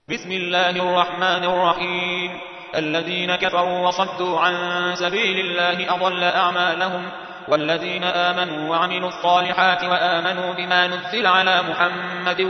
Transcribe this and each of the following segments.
بسم الله الرحمن الرحيم. الذين كفروا وصدوا عن سبيل الله أضل أعمالهم، والذين آمنوا وعملوا الصالحات وآمنوا بما نزل على محمد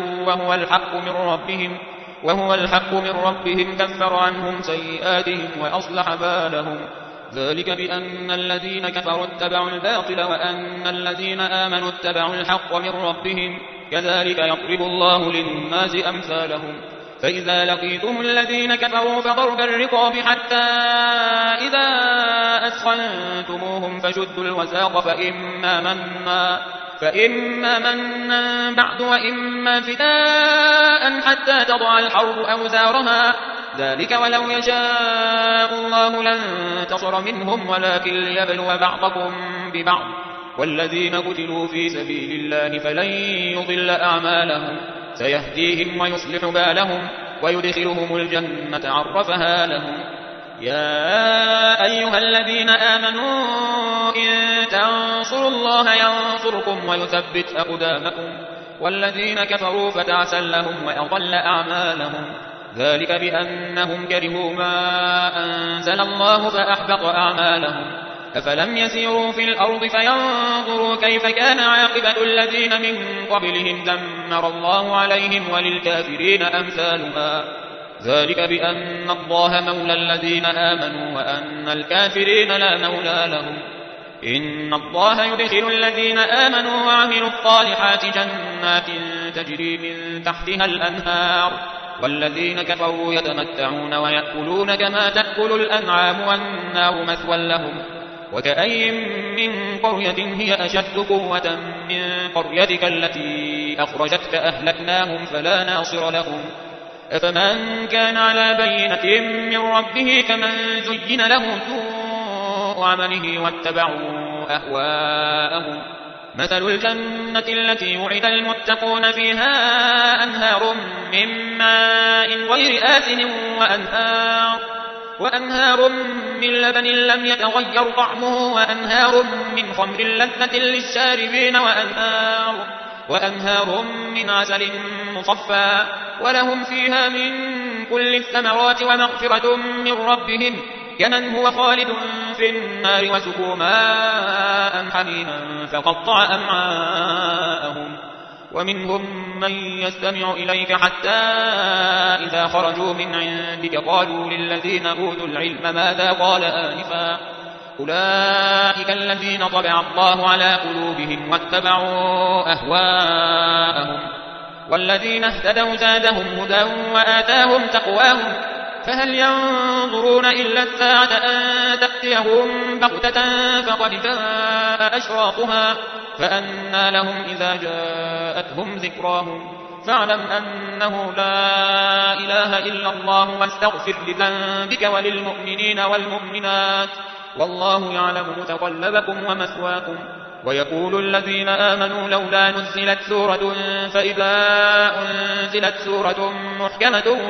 وهو الحق من ربهم كفر عنهم سيئاتهم وأصلح بالهم. ذلك بأن الذين كفروا اتبعوا الباطل وأن الذين آمنوا اتبعوا الحق من ربهم، كذلك يضرب الله للناس أمثالهم. فإذا لقيتم الذين كفروا فضرب الرقاب حتى إذا أثخنتموهم فشدوا الوثاق فإما منا بعد وإما فداء حتى تضع الحرب أوزارها، ذلك ولو يشاء الله لانتصر منهم ولكن ليبلو بعضكم ببعض. والذين قتلوا في سبيل الله فلن يضل أعمالهم، سيهديهم ويصلح بالهم ويدخلهم الجنة عرفها لهم. يا أيها الذين آمنوا إن تنصروا الله ينصركم ويثبت أقدامكم، والذين كفروا فتعسا لهم وأضل أعمالهم. ذلك بأنهم كرهوا ما أنزل الله فأحبط أعمالهم. أفلم يسيروا في الأرض فينظروا كيف كان عاقبة الذين من قبلهم دمر الله عليهم وللكافرين أمثالها. ذلك بأن الله مولى الذين آمنوا وأن الكافرين لا مولى لهم. إن الله يدخل الذين آمنوا وعملوا الصالحات جنات تجري من تحتها الأنهار، والذين كفروا يتمتعون ويأكلون كما تأكل الأنعام والنار مثوى لهم. وكأي من قرية هي أشد قوة من قريتك التي أخرجتك أهلكناهم فلا ناصر لهم. أفمن كان على بينة من ربه كمن زين له سوء عمله واتبعوا أهواءهم. مثل الجنة التي وعد المتقون فيها أنهار من ماء غير آسن وأنهار من لبن لم يتغير طعمه وأنهار من خمر لذة للشاربين وأنهار من عسل مصفى ولهم فيها من كل الثمرات ومغفرة من ربهم كمن هو خالد في النار وسقوا ماء حميما فقطع أمعاءهم. ومنهم من يستمع إليك حتى إذا خرجوا من عندك قالوا للذين أوتوا العلم ماذا قال آنفا، أولئك الذين طبع الله على قلوبهم واتبعوا أهواءهم. والذين اهتدوا زادهم هدى وآتاهم تقواهم. فهل ينظرون إلا الساعة أن تأتيهم بغتة فقد جاء أشراطها، فأنى لهم إذا جاءتهم ذكراهم. فاعلم أنه لا إله إلا الله واستغفر لذنبك وللمؤمنين والمؤمنات، والله يعلم متقلبكم ومثواكم. ويقول الذين آمنوا لولا نزلت سورة، فإذا أنزلت سورة محكمة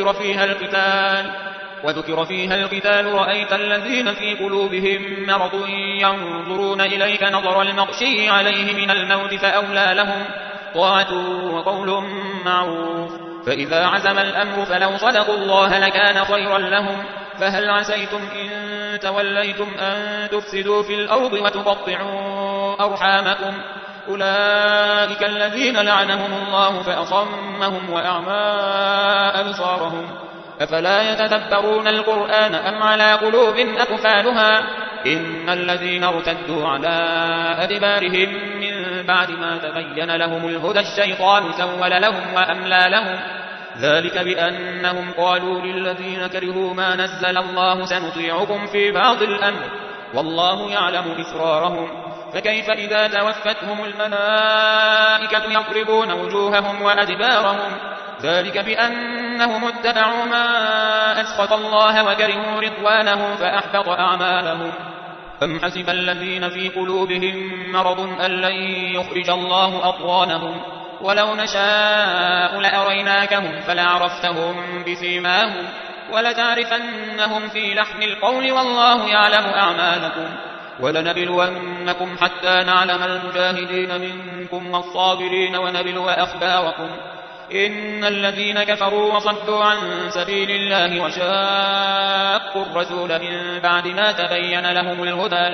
وذكر فيها القتال رأيت الذين في قلوبهم مرض ينظرون إليك نظر المغشي عليه من الموت فأولى لهم طاعة وقول معروف. فإذا عزم الأمر فلو صدقوا الله لكان خيرا لهم. فهل عسيتم إن توليتم أن تفسدوا في الأرض وتقطعوا أرحامكم، أولئك الذين لعنهم الله فأصمهم وأعمى أبصارهم. أفلا يتدبرون القرآن أم على قلوب أقفالها. إن الذين ارتدوا على أدبارهم من بعد ما تبين لهم الهدى الشيطان سول لهم وأملى لهم. ذلك بأنهم قالوا للذين كرهوا ما نزل الله سنطيعكم في بعض الأمر والله يعلم إسرارهم. فكيف إذا توفتهم الملائكة يضربون وجوههم وأدبارهم. ذلك بأنهم اتبعوا ما أسخط الله وكرهوا رضوانه فأحبط أعمالهم. أم حسب الذين في قلوبهم مرض أن لن يخرج الله أضغانهم، ولو نشاء لأريناكهم فلعرفتهم بسيماهم ولتعرفنهم في لحن القول والله يعلم أعمالكم. ولنبلونكم حتى نعلم المجاهدين منكم والصابرين ونبلو أخباركم. إن الذين كفروا وصدوا عن سبيل الله وشاقوا الرسول من بعد ما تبين لهم الهدى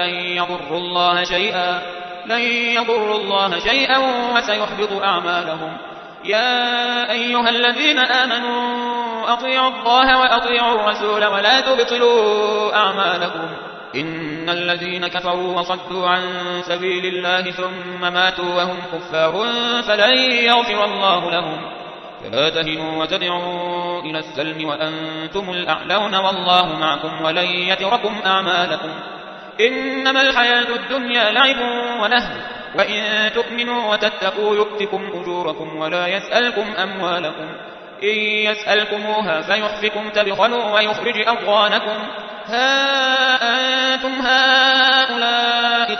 لن يضروا الله شيئا وسيحبط أعمالهم. يا أيها الذين آمنوا أطيعوا الله وأطيعوا الرسول ولا تبطلوا أعمالكم. إن الذين كفروا وصدوا عن سبيل الله ثم ماتوا وهم كفار فلن يغفر الله لهم. فلا تهنوا وتدعوا إلى السلم وأنتم الأعلون والله معكم ولن يتركم أعمالكم. إنما الحياة الدنيا لعب ولهو وإن تؤمنوا وتتقوا يؤتكم أجوركم ولا يسألكم أموالكم. إن يسألكموها فيحفكم تبخلوا ويخرج أضغانكم. ها أنتم هؤلاء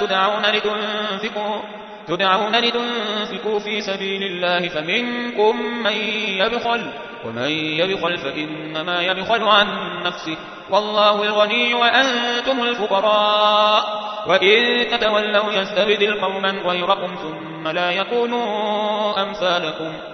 تدعون لتنفقوا في سبيل الله فمنكم من يبخل ومن يبخل فإنما يبخل عن نفسه والله الغني وأنتم الفقراء وإن تتولوا يستبدل قوما غيركم ثم لا يكونوا أمثالكم.